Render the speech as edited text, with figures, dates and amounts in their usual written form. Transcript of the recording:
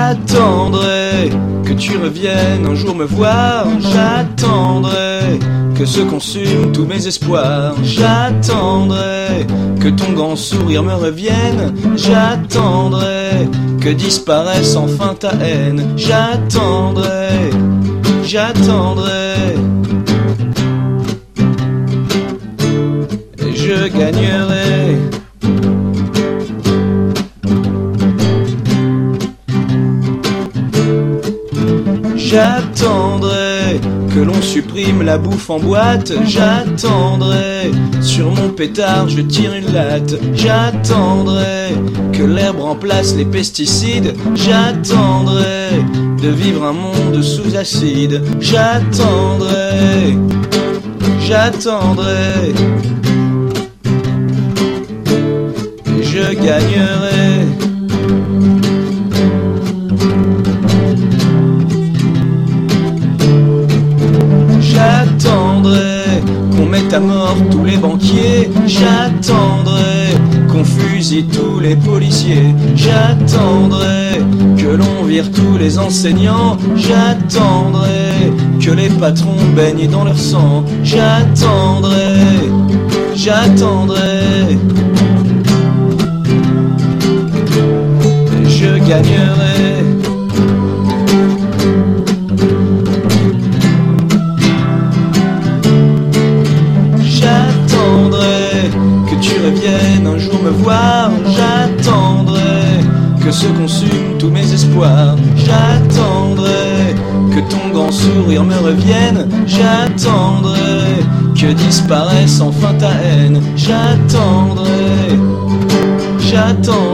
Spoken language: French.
J'attendrai que tu reviennes un jour me voir. J'attendrai que se consument tous mes espoirs. J'attendrai que ton grand sourire me revienne. J'attendrai que disparaisse enfin ta haine. J'attendrai, j'attendrai, et je gagnerai. J'attendrai que l'on supprime la bouffe en boîte. J'attendrai, sur mon pétard je tire une latte. J'attendrai que l'herbe remplace les pesticides. J'attendrai de vivre un monde sous acide. J'attendrai, j'attendrai, et je gagnerai. J'attendrai qu'on mette à mort tous les banquiers. J'attendrai qu'on fusille tous les policiers. J'attendrai que l'on vire tous les enseignants. J'attendrai que les patrons baignent dans leur sang. J'attendrai, j'attendrai, et je gagnerai. J'attendrai que tu reviennes un jour me voir. J'attendrai que se consument tous mes espoirs. J'attendrai que ton grand sourire me revienne. J'attendrai que disparaisse enfin ta haine. J'attendrai, j'attendrai.